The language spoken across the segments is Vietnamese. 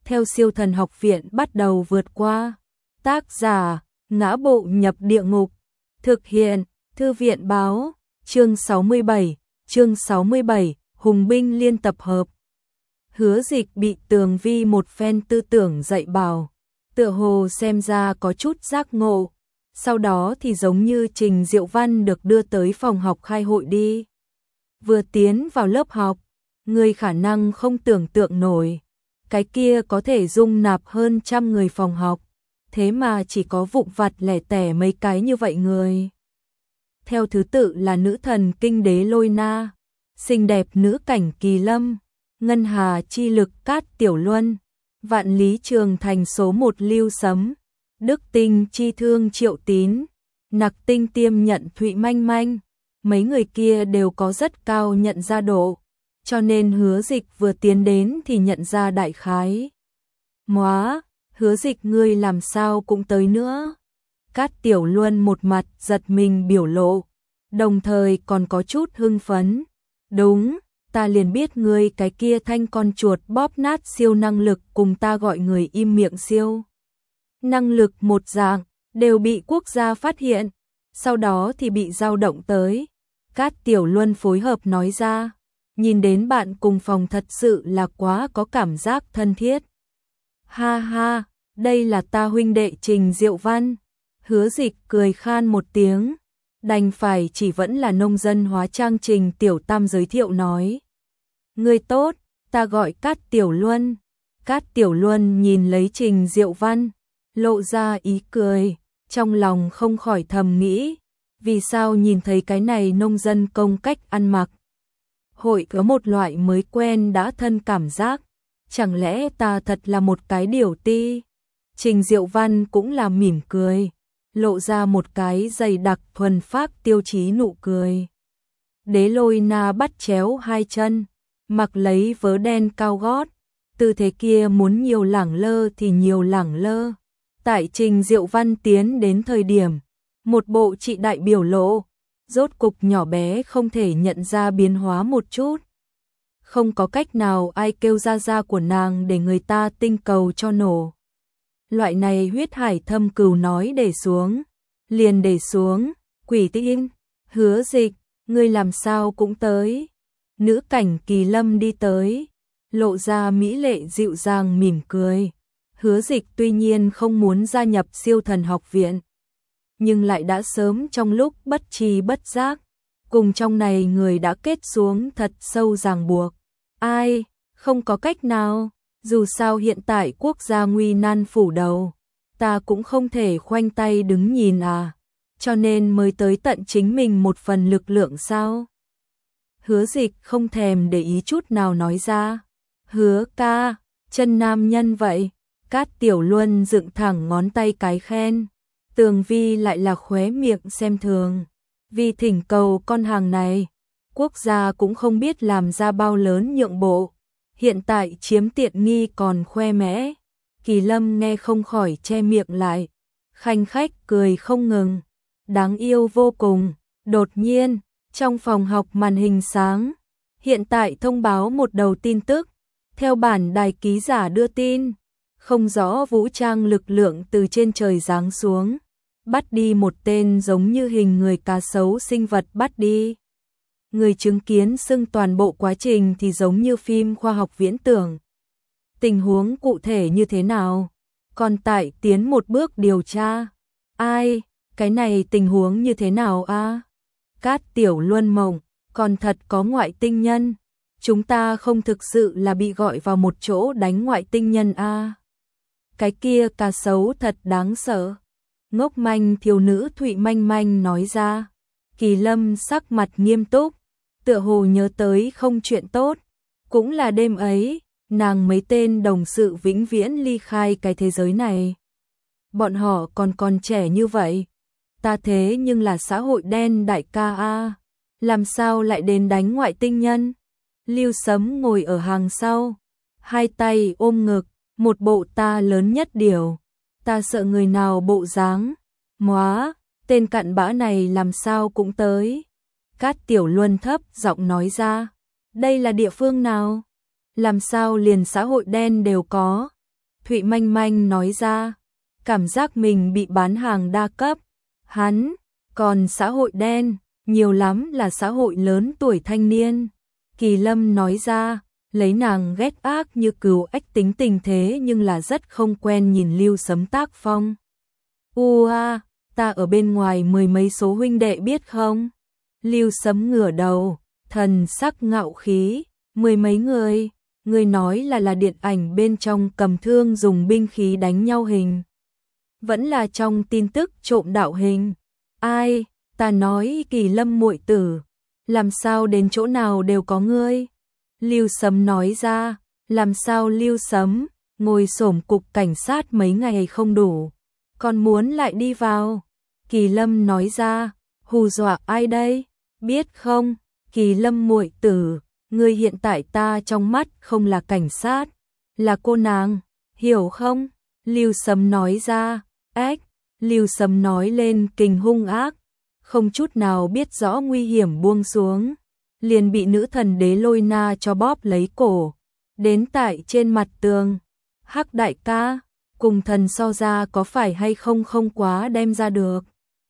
theo Siêu Thần Học Viện bắt đầu vượt qua. Tác giả: Ngã Bộ Nhập Địa Ngục. Thực hiện: Thư viện báo. Chương 67, Hùng binh liên tập hợp. Hứa Dịch bị Tường Vi một phen tư tưởng dạy bảo, tựa hồ xem ra có chút giác ngộ. Sau đó thì giống như Trình Diệu Văn được đưa tới phòng học khai hội đi. Vừa tiến vào lớp học, người khả năng không tưởng tượng nổi. Cái kia có thể dung nạp hơn 100 người phòng học, thế mà chỉ có vụn vặt lẻ tẻ mấy cái như vậy người. Theo thứ tự là nữ thần kinh đế Lôi Na, xinh đẹp nữ cảnh Kỳ Lâm, ngân hà chi lực Cát Tiểu Luân, vạn lý trường thành số 1 Lưu Sấm, đức tinh chi thương Triệu Tín, nặc tinh tiêm nhận Thụy Manh Manh. Mấy người kia đều có rất cao nhận ra độ, cho nên Hứa Dịch vừa tiến đến thì nhận ra đại khái. Móa, Hứa Dịch ngươi làm sao cũng tới nữa. Cát Tiểu Luân một mặt giật mình biểu lộ, đồng thời còn có chút hưng phấn. Đúng, ta liền biết ngươi cái kia thanh con chuột bóp nát siêu năng lực cùng ta gọi người im miệng siêu năng lực một dạng, đều bị quốc gia phát hiện, sau đó thì bị dao động tới. Cát Tiểu Luân phối hợp nói ra, nhìn đến bạn cùng phòng thật sự là quá có cảm giác thân thiết. Ha ha, đây là ta huynh đệ Trình Diệu Văn. Hứa Dịch cười khan một tiếng, đành phải chỉ vẫn là nông dân hóa trang Trình Tiểu Tam giới thiệu nói. Ngươi tốt, ta gọi Cát Tiểu Luân. Cát Tiểu Luân nhìn lấy Trình Diệu Văn, lộ ra ý cười, trong lòng không khỏi thầm nghĩ, vì sao nhìn thấy cái này nông dân công cách ăn mặc. Hội có một loại mới quen đã thân cảm giác, chẳng lẽ ta thật là một cái điểu ti. Trình Diệu Văn cũng là mỉm cười, lộ ra một cái dày đặc thuần phác tiêu chí nụ cười. Đế Lôi Na bắt chéo hai chân, mặc lấy vớ đen cao gót, tư thế kia muốn nhiều lẳng lơ thì nhiều lẳng lơ. Tại Trình Diệu Văn tiến đến thời điểm, một bộ trị đại biểu lộ, rốt cục nhỏ bé không thể nhận ra biến hóa một chút. Không có cách nào ai kêu ra của nàng để người ta tinh cầu cho nổ. Loại này huyết hải thâm cừu nói để xuống, liền để xuống. Quỷ Tinh, Hứa Dịch, ngươi làm sao cũng tới. Nữ cảnh Kỳ Lâm đi tới, lộ ra mỹ lệ dịu dàng mỉm cười. Hứa Dịch tuy nhiên không muốn gia nhập Siêu Thần Học Viện, nhưng lại đã sớm trong lúc bất tri bất giác, cùng trong này người đã kết xuống thật sâu ràng buộc. Ai, không có cách nào, dù sao hiện tại quốc gia nguy nan phủ đầu, ta cũng không thể khoanh tay đứng nhìn à, cho nên mới tới tận chính mình một phần lực lượng sao. Hứa Dịch không thèm để ý chút nào nói ra. Hứa ca, chân nam nhân vậy. Cát Tiểu Luân dựng thẳng ngón tay cái khen. Tường Vi lại là khóe miệng xem thường. Vì thỉnh cầu con hàng này, quốc gia cũng không biết làm ra bao lớn nhượng bộ, hiện tại chiếm tiện nghi còn khoe mẽ. Kỳ Lâm nghe không khỏi che miệng lại, khanh khách cười không ngừng, đáng yêu vô cùng. Đột nhiên, trong phòng học màn hình sáng, hiện tại thông báo một đầu tin tức, theo bản đài ký giả đưa tin, không rõ vũ trang lực lượng từ trên trời giáng xuống, bắt đi một tên giống như hình người cá sấu sinh vật bắt đi. Người chứng kiến xưng toàn bộ quá trình thì giống như phim khoa học viễn tưởng. Tình huống cụ thể như thế nào? Còn tại tiến một bước điều tra. Ai, cái này tình huống như thế nào a? Cát Tiểu Luân mộng, còn thật có ngoại tinh nhân. Chúng ta không thực sự là bị gọi vào một chỗ đánh ngoại tinh nhân a. Cái kia cá sấu thật đáng sợ. Ngốc manh thiếu nữ Thụy Manh Manh nói ra. Kỳ Lâm sắc mặt nghiêm túc, tựa hồ nhớ tới không chuyện tốt. Cũng là đêm ấy, nàng mấy tên đồng sự vĩnh viễn ly khai cái thế giới này. Bọn họ còn trẻ như vậy. Ta thế nhưng là xã hội đen đại ca a, làm sao lại đến đánh ngoại tinh nhân? Lưu Sấm ngồi ở hàng sau, hai tay ôm ngực, một bộ ta lớn nhất điều, ta sợ người nào bộ dáng. Móa, tên cặn bã này làm sao cũng tới. Cát Tiểu Luân thấp giọng nói ra, đây là địa phương nào? Làm sao liền xã hội đen đều có? Thụy Manh Manh nói ra, cảm giác mình bị bán hàng đa cấp. Hắn, còn xã hội đen, nhiều lắm là xã hội lớn tuổi thanh niên. Kỳ Lâm nói ra, lấy nàng ghét ác như cừu ếch tính tình thế nhưng là rất không quen nhìn Lưu Sấm tác phong. Ta ở bên ngoài mười mấy số huynh đệ biết không? Lưu Sấm ngửa đầu, thần sắc ngạo khí, mười mấy người, người nói là điện ảnh bên trong cầm thương dùng binh khí đánh nhau hình. Vẫn là trong tin tức trộm đạo hình. Ai, ta nói Kỳ Lâm muội tử, làm sao đến chỗ nào đều có ngươi. Lưu Sấm nói ra, làm sao Lưu Sấm, ngồi xổm cục cảnh sát mấy ngày không đủ, còn muốn lại đi vào. Kỳ Lâm nói ra, hù dọa ai đây, biết không, Kỳ Lâm muội tử, ngươi hiện tại ta trong mắt không là cảnh sát, là cô nàng, hiểu không? Lưu Sấm nói ra, Lưu Sấm nói lên kình hung ác, không chút nào biết rõ nguy hiểm buông xuống, liền bị nữ thần đế Lôi Na cho bóp lấy cổ, đến tại trên mặt tường. Hắc đại ca, cùng thần so ra có phải hay không không quá đem ra được.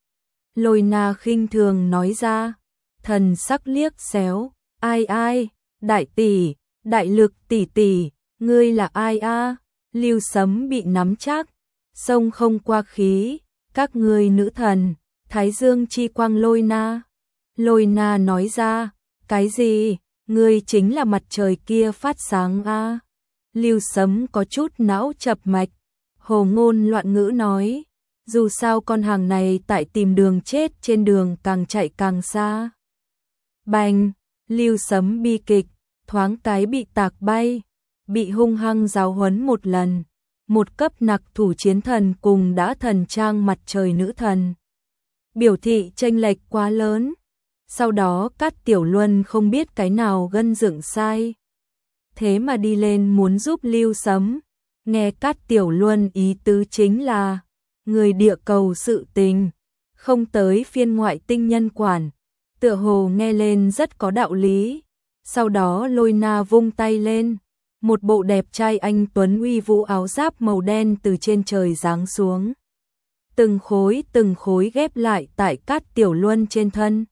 Lôi Na khinh thường nói ra, thần sắc liếc xéo, ai, đại tỷ, đại lực tỷ tỷ, ngươi là ai a? Lưu Sấm bị nắm chắc, sông không qua khí, các ngươi nữ thần, Thái Dương chi quang Lôi Na. Lôi Na nói ra, cái gì, ngươi chính là mặt trời kia phát sáng a? Lưu Sấm có chút não chập mạch, hồ ngôn loạn ngữ nói, dù sao con hàng này tại tìm đường chết trên đường càng chạy càng xa. Bành, Lưu Sấm bi kịch, thoáng cái bị tạc bay, bị hung hăng giáo huấn một lần. Một cấp nặc thủ chiến thần cùng đã thần trang mặt trời nữ thần. Biểu thị chênh lệch quá lớn. Sau đó Cát Tiểu Luân không biết cái nào gân dựng sai. Thế mà đi lên muốn giúp Lưu Sấm. Nghe Cát Tiểu Luân ý tứ chính là người địa cầu sự tình, không tới phiên ngoại tinh nhân quản. Tựa hồ nghe lên rất có đạo lý. Sau đó Lôi Na vung tay lên, một bộ đẹp trai anh tuấn uy vũ áo giáp màu đen từ trên trời giáng xuống. Từng khối ghép lại tại Cát Tiểu Luân trên thân.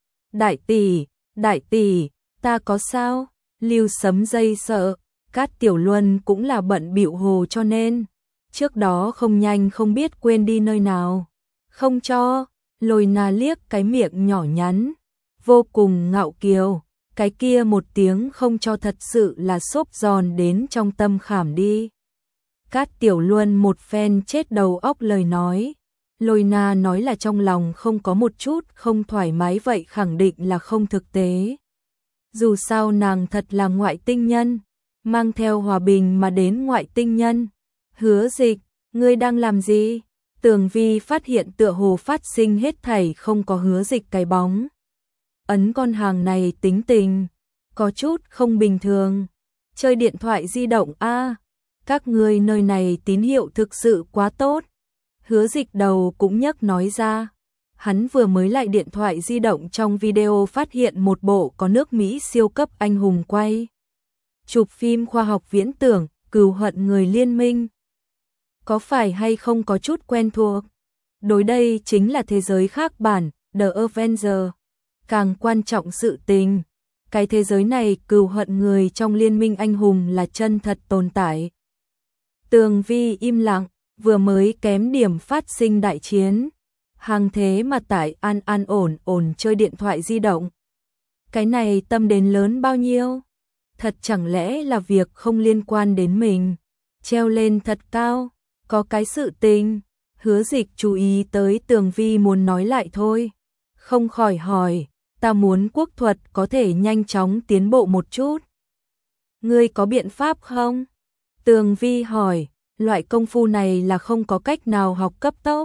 Đại tỷ, ta có sao? Lưu Sấm dây sợ, Cát Tiểu Luân cũng là bận bịu hồ cho nên. Trước đó không nhanh không biết quên đi nơi nào. Không cho, Lôi Na liếc cái miệng nhỏ nhắn, vô cùng ngạo kiều. Cái kia một tiếng không cho thật sự là xốp giòn đến trong tâm khảm đi. Cát Tiểu Luân một phen chết đầu óc lời nói. Lôi Na nói là trong lòng không có một chút không thoải mái vậy khẳng định là không thực tế. Dù sao nàng thật là ngoại tinh nhân, mang theo hòa bình mà đến ngoại tinh nhân. Hứa Dịch, ngươi đang làm gì? Tường Vi phát hiện tựa hồ phát sinh hết thảy không có Hứa Dịch cái bóng. Ấn con hàng này tính tình, có chút không bình thường. Chơi điện thoại di động a, các ngươi nơi này tín hiệu thực sự quá tốt. Hứa Dịch đầu cũng nhấc nói ra. Hắn vừa mới lại điện thoại di động trong video phát hiện một bộ có nước Mỹ siêu cấp anh hùng quay. Chụp phim khoa học viễn tưởng, cừu hận người liên minh. Có phải hay không có chút quen thuộc? Đối đây chính là thế giới khác bản, The Avenger. Càng quan trọng sự tình, cái thế giới này cừu hận người trong liên minh anh hùng là chân thật tồn tại. Tường Vi im lặng, vừa mới kém điểm phát sinh đại chiến. Hàng thế mà tại an ổn chơi điện thoại di động. Cái này tâm đến lớn bao nhiêu? Thật chẳng lẽ là việc không liên quan đến mình? Treo lên thật cao, có cái sự tình. Hứa Dịch chú ý tới Tường Vi muốn nói lại thôi. Không khỏi hỏi, ta muốn quốc thuật có thể nhanh chóng tiến bộ một chút. Ngươi có biện pháp không? Tường Vi hỏi, loại công phu này là không có cách nào học cấp tốc.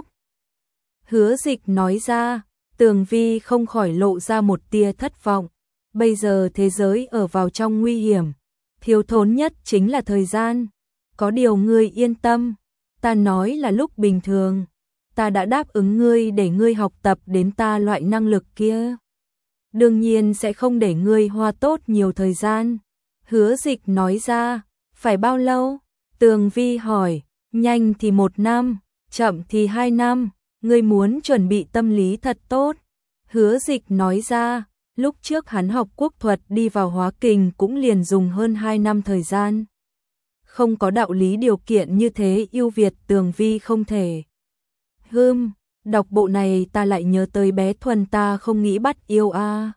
Hứa Dịch nói ra, Tường Vi không khỏi lộ ra một tia thất vọng. Bây giờ thế giới ở vào trong nguy hiểm, thiếu thốn nhất chính là thời gian. Có điều ngươi yên tâm, ta nói là lúc bình thường, ta đã đáp ứng ngươi để ngươi học tập đến ta loại năng lực kia. Đương nhiên sẽ không để ngươi hoa tốt nhiều thời gian. Hứa Dịch nói ra, phải bao lâu? Tường Vi hỏi, nhanh thì 1 năm, chậm thì 2 năm, ngươi muốn chuẩn bị tâm lý thật tốt. Hứa Dịch nói ra, lúc trước hắn học quốc thuật đi vào hóa kình cũng liền dùng hơn 2 năm thời gian. Không có đạo lý điều kiện như thế ưu việt Tường Vi không thể. Đọc bộ này ta lại nhớ tới bé Thuần ta không nghĩ bắt yêu a.